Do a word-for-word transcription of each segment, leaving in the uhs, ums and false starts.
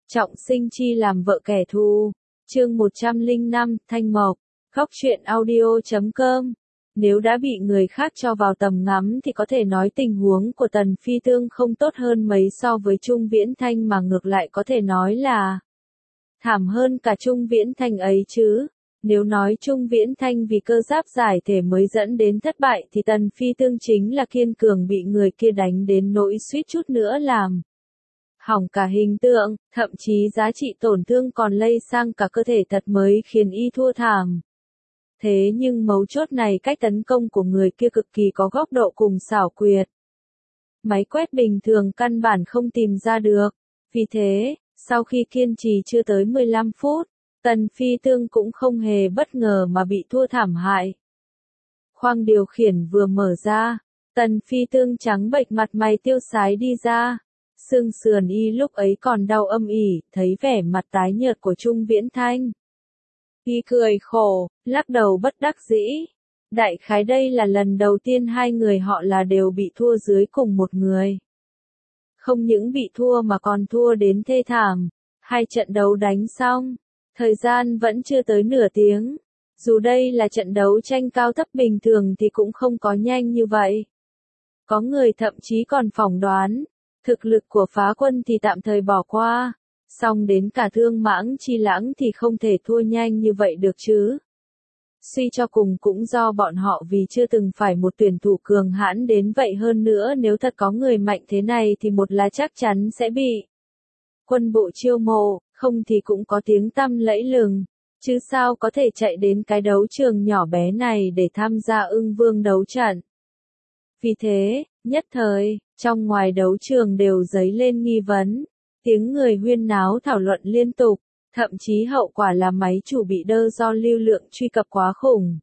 Trọng sinh chi làm vợ kẻ thù. Chương một trăm lẻ năm, Thanh Mộc. Góc truyện audio chấm com. Nếu đã bị người khác cho vào tầm ngắm thì có thể nói tình huống của Tần Phi Tương không tốt hơn mấy so với Trung Viễn Thanh, mà ngược lại có thể nói là thảm hơn cả Trung Viễn Thanh ấy chứ. Nếu nói Trung Viễn Thanh vì cơ giáp giải thể mới dẫn đến thất bại thì Tần Phi Tương chính là kiên cường bị người kia đánh đến nỗi suýt chút nữa làm hỏng cả hình tượng, thậm chí giá trị tổn thương còn lây sang cả cơ thể thật mới khiến y thua thảm. Thế nhưng mấu chốt này, cách tấn công của người kia cực kỳ có góc độ cùng xảo quyệt. Máy quét bình thường căn bản không tìm ra được. Vì thế, sau khi kiên trì chưa tới mười lăm phút, Tần Phi Tương cũng không hề bất ngờ mà bị thua thảm hại. Khoang điều khiển vừa mở ra, Tần Phi Tương trắng bệch, mặt mày tiêu sái đi ra. Xương sườn y lúc ấy còn đau âm ỉ, thấy vẻ mặt tái nhợt của Trung Viễn Thanh. Y cười khổ, lắc đầu bất đắc dĩ. Đại khái đây là lần đầu tiên hai người họ là đều bị thua dưới cùng một người. Không những bị thua mà còn thua đến thê thảm. Hai trận đấu đánh xong, thời gian vẫn chưa tới nửa tiếng. Dù đây là trận đấu tranh cao thấp bình thường thì cũng không có nhanh như vậy. Có người thậm chí còn phỏng đoán thực lực của Phá Quân thì tạm thời bỏ qua, song đến cả Thương Mãng Chi Lãng thì không thể thua nhanh như vậy được chứ. Suy cho cùng cũng do bọn họ vì chưa từng phải một tuyển thủ cường hãn đến vậy, hơn nữa nếu thật có người mạnh thế này thì một là chắc chắn sẽ bị quân bộ chiêu mộ, không thì cũng có tiếng tăm lẫy lừng, chứ sao có thể chạy đến cái đấu trường nhỏ bé này để tham gia Ưng Vương đấu trận. Vì thế, nhất thời, trong ngoài đấu trường đều dấy lên nghi vấn, tiếng người huyên náo thảo luận liên tục, thậm chí hậu quả là máy chủ bị đơ do lưu lượng truy cập quá khủng.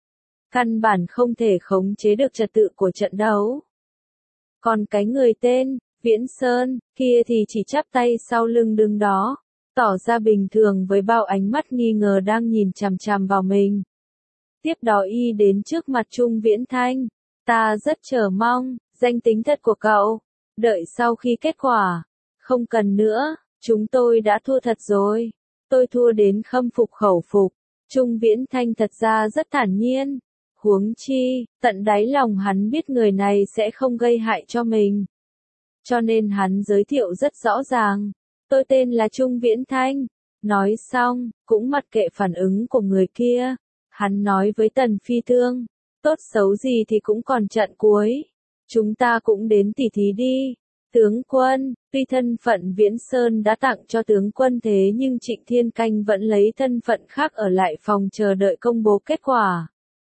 Căn bản không thể khống chế được trật tự của trận đấu. Còn cái người tên Viễn Sơn kia thì chỉ chắp tay sau lưng đứng đó, tỏ ra bình thường với bao ánh mắt nghi ngờ đang nhìn chằm chằm vào mình. Tiếp đó y đến trước mặt Trung Viễn Thanh. Ta rất chờ mong danh tính thật của cậu. Đợi sau khi kết quả. Không cần nữa, chúng tôi đã thua thật rồi. Tôi thua đến khâm phục khẩu phục. Trung Viễn Thanh thật ra rất thản nhiên. Huống chi, tận đáy lòng hắn biết người này sẽ không gây hại cho mình. Cho nên hắn giới thiệu rất rõ ràng. Tôi tên là Trung Viễn Thanh. Nói xong, cũng mặc kệ phản ứng của người kia. Hắn nói với Tần Phi Tương. Tốt xấu gì thì cũng còn trận cuối. Chúng ta cũng đến tỉ thí đi. Tướng quân, tuy thân phận Viễn Sơn đã tặng cho tướng quân thế nhưng Trịnh Thiên Canh vẫn lấy thân phận khác ở lại phòng chờ đợi công bố kết quả.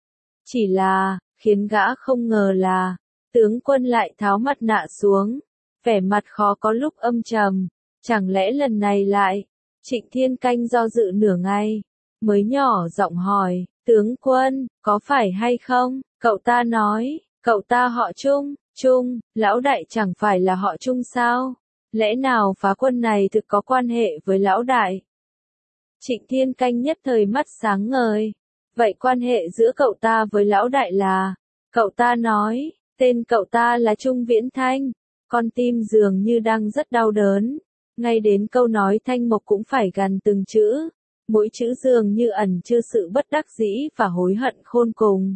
Chỉ là, khiến gã không ngờ là, tướng quân lại tháo mặt nạ xuống. Vẻ mặt khó có lúc âm trầm. Chẳng lẽ lần này lại, Trịnh Thiên Canh do dự nửa ngày, mới nhỏ giọng hỏi. Tướng quân, có phải hay không? Cậu ta nói, cậu ta họ Trung, Trung, lão đại chẳng phải là họ Trung sao? Lẽ nào Phá Quân này thực có quan hệ với lão đại? Trịnh Thiên Canh nhất thời mắt sáng ngời. Vậy quan hệ giữa cậu ta với lão đại là? Cậu ta nói, tên cậu ta là Trung Viễn Thanh. Con tim dường như đang rất đau đớn. Ngay đến câu nói Thanh Mộc cũng phải gằn từng chữ. Mỗi chữ dường như ẩn chứa sự bất đắc dĩ và hối hận khôn cùng.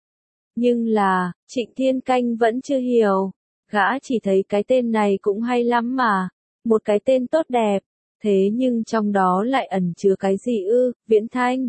Nhưng là, Trịnh Thiên Canh vẫn chưa hiểu. Gã chỉ thấy cái tên này cũng hay lắm mà. Một cái tên tốt đẹp. Thế nhưng trong đó lại ẩn chứa cái gì ư, Viễn Thanh?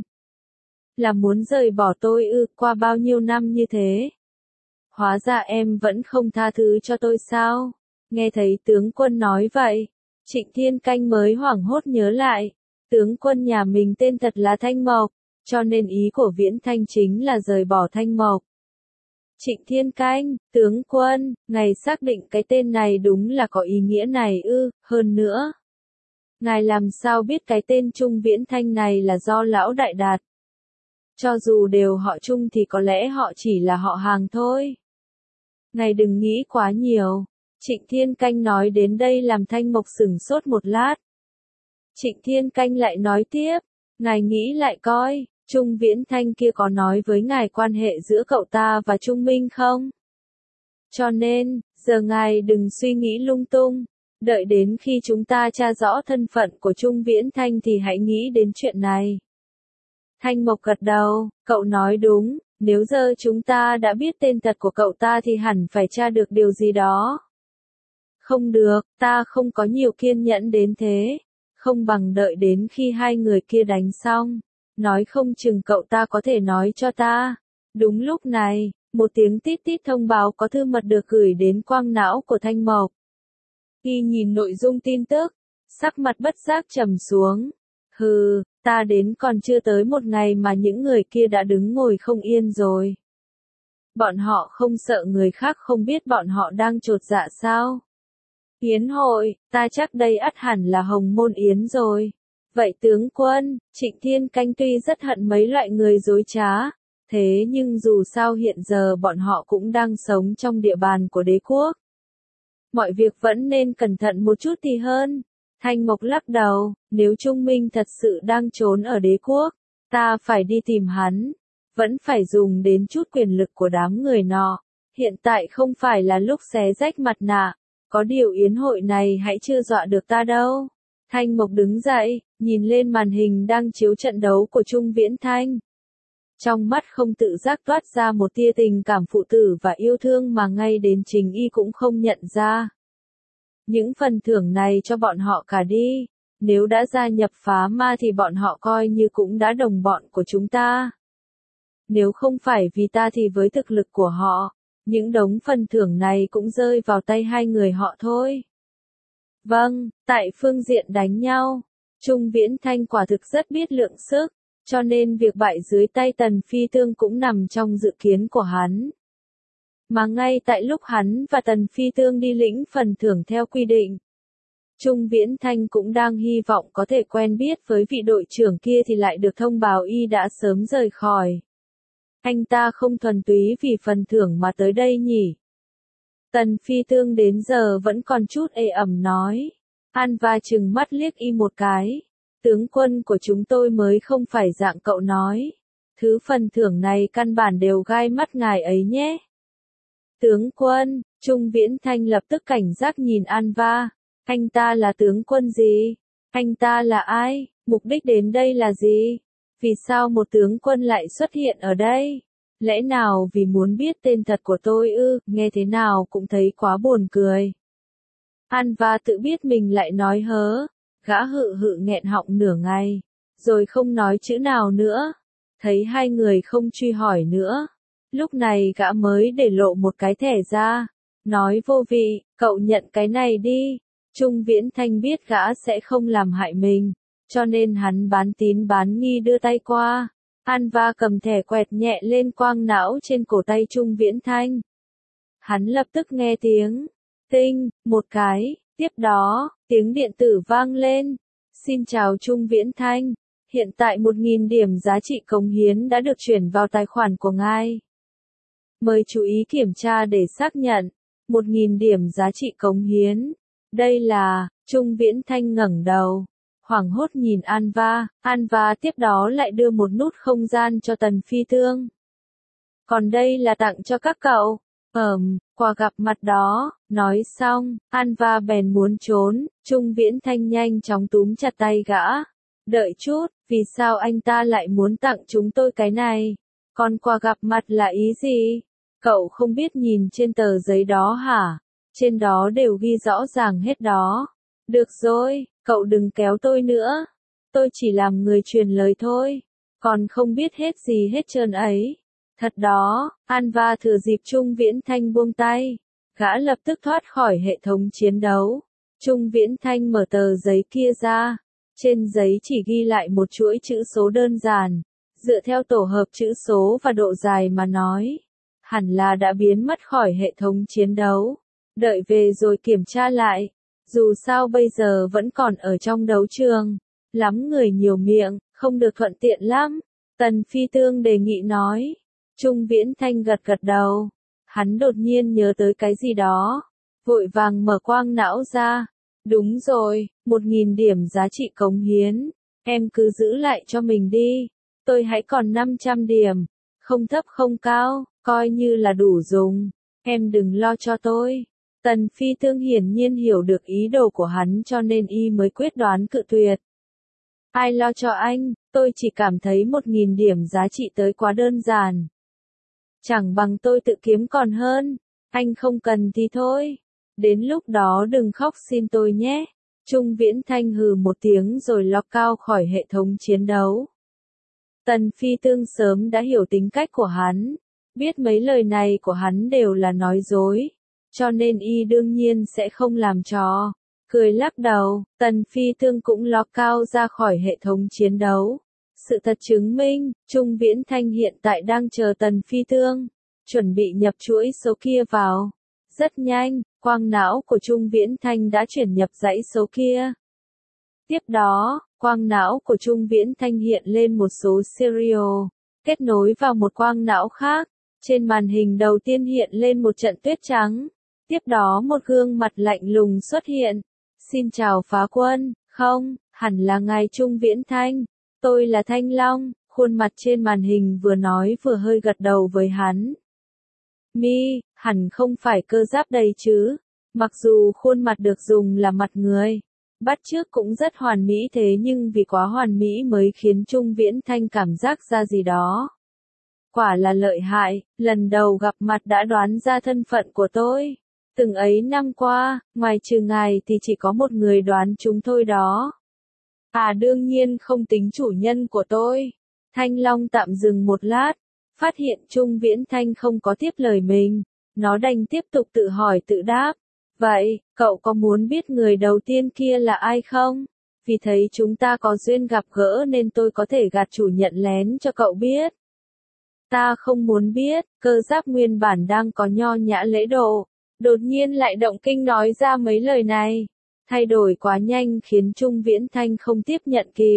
Là muốn rời bỏ tôi ư, qua bao nhiêu năm như thế? Hóa ra em vẫn không tha thứ cho tôi sao? Nghe thấy tướng quân nói vậy, Trịnh Thiên Canh mới hoảng hốt nhớ lại. Tướng quân nhà mình tên thật là Thanh Mộc, cho nên ý của Viễn Thanh chính là rời bỏ Thanh Mộc. Trịnh Thiên Canh, tướng quân, ngài xác định cái tên này đúng là có ý nghĩa này ư, hơn nữa. Ngài làm sao biết cái tên Trung Viễn Thanh này là do lão đại đặt? Cho dù đều họ Trung thì có lẽ họ chỉ là họ hàng thôi. Ngài đừng nghĩ quá nhiều. Trịnh Thiên Canh nói đến đây làm Thanh Mộc sửng sốt một lát. Trịnh Thiên Canh lại nói tiếp, ngài nghĩ lại coi, Trung Viễn Thanh kia có nói với ngài quan hệ giữa cậu ta và Trung Minh không? Cho nên, giờ ngài đừng suy nghĩ lung tung, Đợi đến khi chúng ta tra rõ thân phận của Trung Viễn Thanh thì hãy nghĩ đến chuyện này. Thanh Mộc gật đầu, cậu nói đúng, nếu giờ chúng ta đã biết tên thật của cậu ta thì hẳn phải tra được điều gì đó. Không được, ta không có nhiều kiên nhẫn đến thế. Không bằng đợi đến khi hai người kia đánh xong. Nói không chừng cậu ta có thể nói cho ta. Đúng lúc này, một tiếng tít tít thông báo có thư mật được gửi đến quang não của Thanh Mộc. Khi nhìn nội dung tin tức, sắc mặt bất giác trầm xuống. Hừ, ta đến còn chưa tới một ngày mà những người kia đã đứng ngồi không yên rồi. Bọn họ không sợ người khác không biết bọn họ đang chột dạ sao? Yến hội, ta chắc đây ắt hẳn là Hồng Môn Yến rồi. Vậy tướng quân, Trịnh Thiên Canh tuy rất hận mấy loại người dối trá, thế nhưng dù sao hiện giờ bọn họ cũng đang sống trong địa bàn của đế quốc. Mọi việc vẫn nên cẩn thận một chút thì hơn. Thanh Mộc lắc đầu, nếu Trung Minh thật sự đang trốn ở đế quốc, ta phải đi tìm hắn. Vẫn phải dùng đến chút quyền lực của đám người nọ. Hiện tại không phải là lúc xé rách mặt nạ. Có điều yến hội này hãy chưa dọa được ta đâu. Thanh Mộc đứng dậy, nhìn lên màn hình đang chiếu trận đấu của Trung Viễn Thanh. Trong mắt không tự giác toát ra một tia tình cảm phụ tử và yêu thương mà ngay đến Trình Y cũng không nhận ra. Những phần thưởng này cho bọn họ cả đi. Nếu đã gia nhập phá ma thì bọn họ coi như cũng đã đồng bọn của chúng ta. Nếu không phải vì ta thì với thực lực của họ, những đống phần thưởng này cũng rơi vào tay hai người họ thôi. Vâng, tại phương diện đánh nhau, Trung Viễn Thanh quả thực rất biết lượng sức, cho nên việc bại dưới tay Tần Phi Tương cũng nằm trong dự kiến của hắn. Mà ngay tại lúc hắn và Tần Phi Tương đi lĩnh phần thưởng theo quy định, Trung Viễn Thanh cũng đang hy vọng có thể quen biết với vị đội trưởng kia thì lại được thông báo y đã sớm rời khỏi. Anh ta không thuần túy vì phần thưởng mà tới đây nhỉ? Tần Phi Tương đến giờ vẫn còn chút ê ẩm nói. An Va chừng mắt liếc y một cái. Tướng quân của chúng tôi mới không phải dạng cậu nói. Thứ phần thưởng này căn bản đều gai mắt ngài ấy nhé. Tướng quân, Trung Viễn Thanh lập tức cảnh giác nhìn An Va. Anh ta là tướng quân gì? Anh ta là ai? Mục đích đến đây là gì? Vì sao một tướng quân lại xuất hiện ở đây? Lẽ nào vì muốn biết tên thật của tôi ư? Nghe thế nào cũng thấy quá buồn cười. An Va tự biết mình lại nói hớ. Gã hự hự nghẹn họng nửa ngày. Rồi không nói chữ nào nữa. Thấy hai người không truy hỏi nữa. Lúc này gã mới để lộ một cái thẻ ra. Nói vô vị, cậu nhận cái này đi. Trung Viễn Thanh biết gã sẽ không làm hại mình. Cho nên hắn bán tín bán nghi đưa tay qua. An Va cầm thẻ quẹt nhẹ lên quang não trên cổ tay Trung Viễn Thanh. Hắn lập tức nghe tiếng tinh, một cái, tiếp đó, tiếng điện tử vang lên. Xin chào Trung Viễn Thanh, hiện tại một nghìn điểm giá trị cống hiến đã được chuyển vào tài khoản của ngài. Mời chú ý kiểm tra để xác nhận. một nghìn điểm giá trị cống hiến. Đây là, Trung Viễn Thanh ngẩng đầu. Hoảng hốt nhìn An Va, An Va tiếp đó lại đưa một nút không gian cho Tần Phi Tương. Còn đây là tặng cho các cậu. Ờm, quà gặp mặt đó, nói xong, An Va bèn muốn trốn, Trung Viễn Thanh nhanh chóng túm chặt tay gã. Đợi chút, vì sao anh ta lại muốn tặng chúng tôi cái này? Còn quà gặp mặt là ý gì? Cậu không biết nhìn trên tờ giấy đó hả? Trên đó đều ghi rõ ràng hết đó. Được rồi, cậu đừng kéo tôi nữa. Tôi chỉ làm người truyền lời thôi. Còn không biết hết gì hết trơn ấy. Thật đó, An Va thừa dịp Trung Viễn Thanh buông tay. Gã lập tức thoát khỏi hệ thống chiến đấu. Trung Viễn Thanh mở tờ giấy kia ra. Trên giấy chỉ ghi lại một chuỗi chữ số đơn giản. Dựa theo tổ hợp chữ số và độ dài mà nói. Hẳn là đã biến mất khỏi hệ thống chiến đấu. Đợi về rồi kiểm tra lại. Dù sao bây giờ vẫn còn ở trong đấu trường. Lắm người nhiều miệng, không được thuận tiện lắm. Tần Phi Tương đề nghị nói. Trung Viễn Thanh gật gật đầu. Hắn đột nhiên nhớ tới cái gì đó. Vội vàng mở quang não ra. Đúng rồi, một nghìn điểm giá trị cống hiến. Em cứ giữ lại cho mình đi. Tôi hãy còn năm trăm điểm. Không thấp không cao, coi như là đủ dùng. Em đừng lo cho tôi. Tần Phi Tương hiển nhiên hiểu được ý đồ của hắn cho nên y mới quyết đoán cự tuyệt. Ai lo cho anh, tôi chỉ cảm thấy một nghìn điểm giá trị tới quá đơn giản. Chẳng bằng tôi tự kiếm còn hơn, anh không cần thì thôi. Đến lúc đó đừng khóc xin tôi nhé. Trung Viễn Thanh hừ một tiếng rồi log cao khỏi hệ thống chiến đấu. Tần Phi Tương sớm đã hiểu tính cách của hắn, biết mấy lời này của hắn đều là nói dối, cho nên y đương nhiên sẽ không làm trò. Cười lắc đầu, Tần Phi Tương cũng log cao ra khỏi hệ thống chiến đấu. Sự thật chứng minh, Trung Viễn Thanh hiện tại đang chờ Tần Phi Tương, chuẩn bị nhập chuỗi số kia vào. Rất nhanh, quang não của Trung Viễn Thanh đã chuyển nhập dãy số kia. Tiếp đó, quang não của Trung Viễn Thanh hiện lên một số serial, kết nối vào một quang não khác. Trên màn hình đầu tiên hiện lên một trận tuyết trắng. Tiếp đó một gương mặt lạnh lùng xuất hiện. Xin chào phá quân, không, hẳn là ngài Trung Viễn Thanh. Tôi là Thanh Long, khuôn mặt trên màn hình vừa nói vừa hơi gật đầu với hắn. Mi, hẳn không phải cơ giáp đây chứ. Mặc dù khuôn mặt được dùng là mặt người, bắt chước cũng rất hoàn mỹ thế nhưng vì quá hoàn mỹ mới khiến Trung Viễn Thanh cảm giác ra gì đó. Quả là lợi hại, lần đầu gặp mặt đã đoán ra thân phận của tôi. Từng ấy năm qua, ngoài trừ ngài thì chỉ có một người đoán chúng thôi đó. À đương nhiên không tính chủ nhân của tôi. Thanh Long tạm dừng một lát, phát hiện Trung Viễn Thanh không có tiếp lời mình. Nó đành tiếp tục tự hỏi tự đáp. Vậy, cậu có muốn biết người đầu tiên kia là ai không? Vì thấy chúng ta có duyên gặp gỡ nên tôi có thể gạt chủ nhận lén cho cậu biết. Ta không muốn biết, cơ giáp nguyên bản đang có nho nhã lễ độ. Đột nhiên lại động kinh nói ra mấy lời này. Thay đổi quá nhanh khiến Trung Viễn Thanh không tiếp nhận kịp.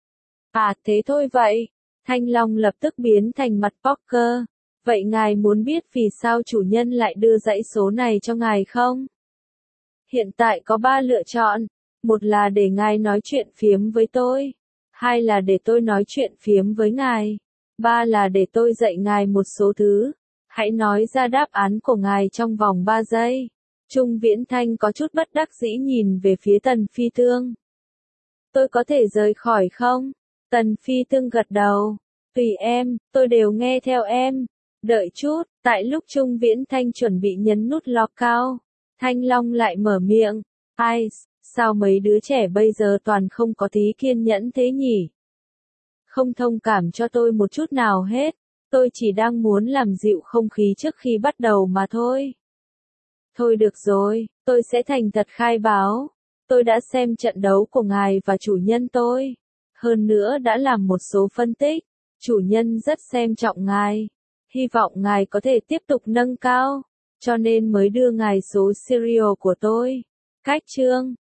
À thế thôi vậy. Thanh Long lập tức biến thành mặt poker. Vậy ngài muốn biết vì sao chủ nhân lại đưa dãy số này cho ngài không? Hiện tại có ba lựa chọn. Một là để ngài nói chuyện phiếm với tôi. Hai là để tôi nói chuyện phiếm với ngài. Ba là để tôi dạy ngài một số thứ. Hãy nói ra đáp án của ngài trong vòng ba giây. Trung Viễn Thanh có chút bất đắc dĩ nhìn về phía Tần Phi Tương. Tôi có thể rời khỏi không? Tần Phi Tương gật đầu. Tùy em, tôi đều nghe theo em. Đợi chút, tại lúc Trung Viễn Thanh chuẩn bị nhấn nút lock cao, Thanh Long lại mở miệng. Ai, sao mấy đứa trẻ bây giờ toàn không có tí kiên nhẫn thế nhỉ? Không thông cảm cho tôi một chút nào hết. Tôi chỉ đang muốn làm dịu không khí trước khi bắt đầu mà thôi. Thôi được rồi, tôi sẽ thành thật khai báo. Tôi đã xem trận đấu của ngài và chủ nhân tôi. Hơn nữa đã làm một số phân tích. Chủ nhân rất xem trọng ngài. Hy vọng ngài có thể tiếp tục nâng cao. Cho nên mới đưa ngài số serial của tôi. Cách chương